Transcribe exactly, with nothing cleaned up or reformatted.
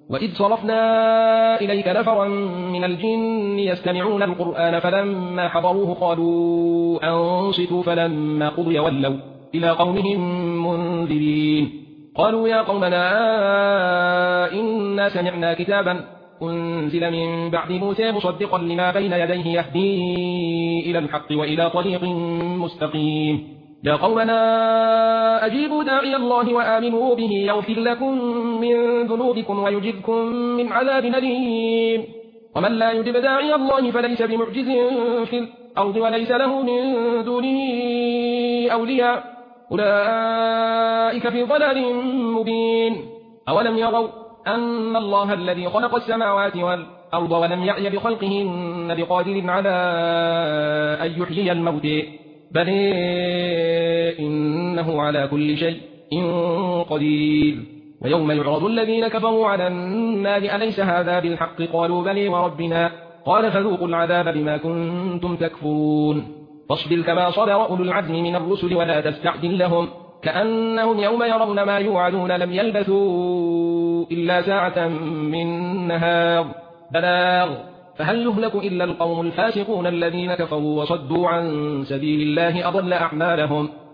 وإذ صرفنا إليك نفرا من الجن يستمعون القرآن فلما حضروه قالوا أنصتوا فلما قضي ولوا إلى قومهم منذرين قالوا يا قومنا إنا سمعنا كتابا أنزل من بعد موسى مصدقا لما بين يديه يهدي إلى الحق وإلى طريق مستقيم يا قومنا أجيبوا داعي الله وآمنوا به يغفر لكم من ذنوبكم ويجركم من عذاب أليم ومن لا يجب داعي الله فليس بمعجز في الأرض وليس له من دونه أولياء أولئك في ضلال مبين أولم يروا أن الله الذي خلق السماوات والأرض ولم يعي بخلقهن بقادر على أن يحيي الموتى بل إنه على كل شيء قدير ويوم يعرض الذين كفروا على النار أليس هذا بالحق قالوا بلى وربنا قال فذوقوا العذاب بما كنتم تكفرون فاصبر كما صبر أولو العزم من الرسل ولا تستعجل لهم كأنهم يوم يرون ما يوعدون لم يلبثوا إلا ساعة من نهار بلاغ فهل يهلك إلا القوم الفاسقون الذين كفروا وصدوا عن سبيل الله أضل أعمالهم